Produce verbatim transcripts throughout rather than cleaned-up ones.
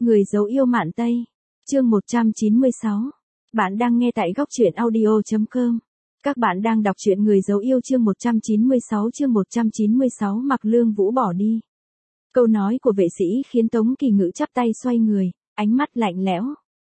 Người dấu yêu Mạn Tây. Chương một trăm chín mươi sáu. Bạn đang nghe tại góc truyện audio chấm com. Các bạn đang đọc truyện Người dấu yêu chương một trăm chín mươi sáu chương một trăm chín mươi sáu Mạc Lương Vũ bỏ đi. Câu nói của vệ sĩ khiến Tống Kỳ Ngự chắp tay xoay người, ánh mắt lạnh lẽo.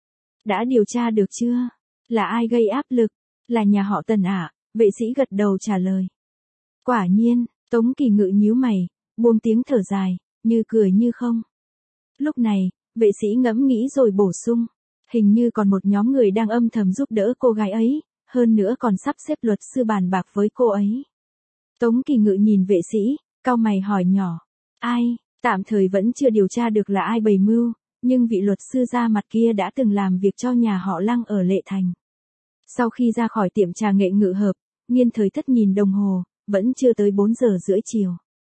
Đã điều tra được chưa? Là ai gây áp lực? Là nhà họ Tần ạ, vệ sĩ gật đầu trả lời. Quả nhiên, Tống Kỳ Ngự nhíu mày, buông tiếng thở dài, như cười như không. Lúc này, vệ sĩ ngẫm nghĩ rồi bổ sung. Hình như còn một nhóm người đang âm thầm giúp đỡ cô gái ấy, hơn nữa còn sắp xếp luật sư bàn bạc với cô ấy. Tống Kỳ Ngự nhìn vệ sĩ, cau mày hỏi nhỏ. Ai? Tạm thời vẫn chưa điều tra được là ai bày mưu, nhưng vị luật sư ra mặt kia đã từng làm việc cho nhà họ Lăng ở Lệ Thành. Sau khi ra khỏi tiệm trà nghệ Ngự Hợp, Nghiên Thời Thất nhìn đồng hồ, vẫn chưa tới bốn giờ rưỡi chiều.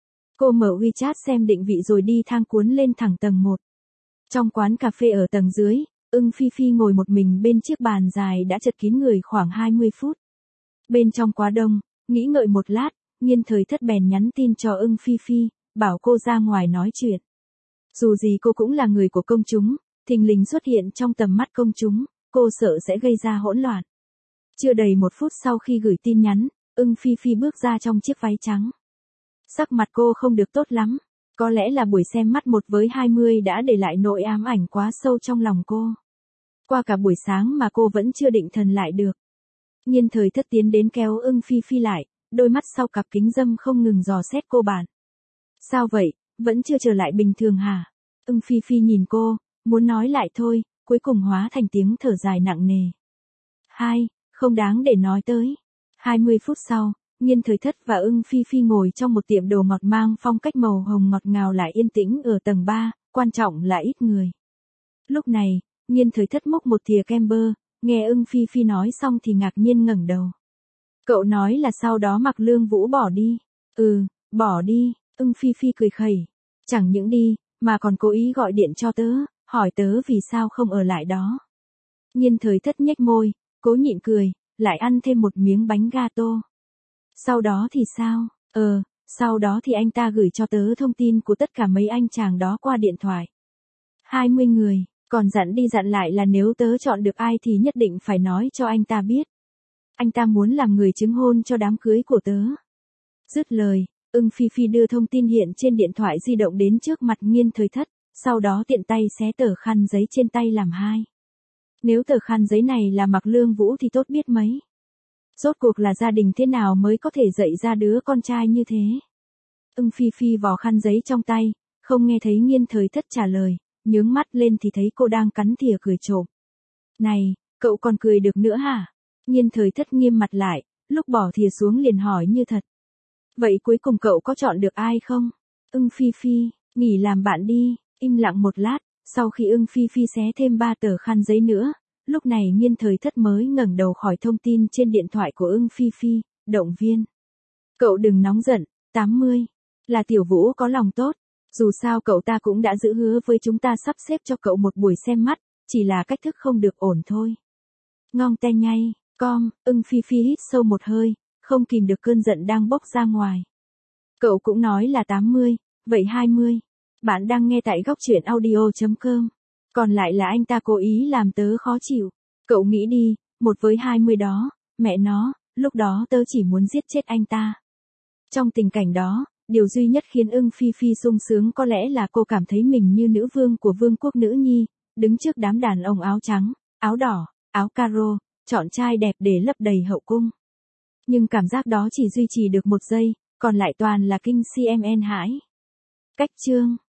Cô mở WeChat xem định vị rồi đi thang cuốn lên thẳng tầng một. Trong quán cà phê ở tầng dưới, Ưng Phi Phi ngồi một mình bên chiếc bàn dài đã chật kín người khoảng hai mươi phút. Bên trong quá đông, nghĩ ngợi một lát, Nghiên Thời Thất bèn nhắn tin cho Ưng Phi Phi, bảo cô ra ngoài nói chuyện. Dù gì cô cũng là người của công chúng, thình lình xuất hiện trong tầm mắt công chúng, cô sợ sẽ gây ra hỗn loạn. Chưa đầy một phút sau khi gửi tin nhắn, Ưng Phi Phi bước ra trong chiếc váy trắng. Sắc mặt cô không được tốt lắm, có lẽ là buổi xem mắt một với hai mươi đã để lại nỗi ám ảnh quá sâu trong lòng cô. Qua cả buổi sáng mà cô vẫn chưa định thần lại được. Nghiên Thời Thất tiến đến kéo Ưng Phi Phi lại, đôi mắt sau cặp kính râm không ngừng dò xét cô bạn. Sao vậy, vẫn chưa trở lại bình thường hả? Ưng Phi Phi nhìn cô, muốn nói lại thôi, cuối cùng hóa thành tiếng thở dài nặng nề. Hai, không đáng để nói tới. hai mươi phút sau, Nghiên Thời Thất và Ưng Phi Phi ngồi trong một tiệm đồ ngọt mang phong cách màu hồng ngọt ngào lại yên tĩnh ở tầng ba, quan trọng là ít người. Lúc này, Nghiên Thời Thất múc một thìa kem bơ, nghe Ưng Phi Phi nói xong thì ngạc nhiên ngẩng đầu. Cậu nói là sau đó Mạc Lương Vũ bỏ đi. Ừ, bỏ đi, Ưng Phi Phi cười khẩy. Chẳng những đi, mà còn cố ý gọi điện cho tớ, hỏi tớ vì sao không ở lại đó. Nghiên Thời Thất nhếch môi, cố nhịn cười, lại ăn thêm một miếng bánh gato. Sau đó thì sao? Ờ, sau đó thì anh ta gửi cho tớ thông tin của tất cả mấy anh chàng đó qua điện thoại. hai mươi người, còn dặn đi dặn lại là nếu tớ chọn được ai thì nhất định phải nói cho anh ta biết. Anh ta muốn làm người chứng hôn cho đám cưới của tớ. Dứt lời, Ưng Phi Phi đưa thông tin hiện trên điện thoại di động đến trước mặt Nghiên Thời Thất, sau đó tiện tay xé tờ khăn giấy trên tay làm hai. Nếu tờ khăn giấy này là Mạc Lương Vũ thì tốt biết mấy. Rốt cuộc là gia đình thế nào mới có thể dạy ra đứa con trai như thế? Ưng Phi Phi vò khăn giấy trong tay, không nghe thấy Nghiên Thời Thất trả lời, nhướng mắt lên thì thấy cô đang cắn thìa cười trộm. Này, cậu còn cười được nữa hả? Nghiên Thời Thất nghiêm mặt lại, lúc bỏ thìa xuống liền hỏi như thật. Vậy cuối cùng cậu có chọn được ai không? Ưng Phi Phi, nghỉ làm bạn đi, im lặng một lát, sau khi Ưng Phi Phi xé thêm ba tờ khăn giấy nữa. Lúc này Nghiên Thời Thất mới ngẩng đầu khỏi thông tin trên điện thoại của Ưng Phi Phi, động viên. Cậu đừng nóng giận, tám mươi. Là Tiểu Vũ có lòng tốt. Dù sao cậu ta cũng đã giữ hứa với chúng ta sắp xếp cho cậu một buổi xem mắt, chỉ là cách thức không được ổn thôi. Ngong te ngay, com, Ưng Phi Phi hít sâu một hơi, không kìm được cơn giận đang bốc ra ngoài. Cậu cũng nói là tám mươi, vậy hai mươi. Bạn đang nghe tại góc truyện audio chấm com. Còn lại là anh ta cố ý làm tớ khó chịu. Cậu nghĩ đi, một với hai mươi đó, mẹ nó, lúc đó tớ chỉ muốn giết chết anh ta. Trong tình cảnh đó, điều duy nhất khiến Ưng Phi Phi sung sướng có lẽ là cô cảm thấy mình như nữ vương của vương quốc nữ nhi, đứng trước đám đàn ông áo trắng, áo đỏ, áo caro, chọn trai đẹp để lấp đầy hậu cung. Nhưng cảm giác đó chỉ duy trì được một giây, còn lại toàn là kinh si em en hãi. Cách chương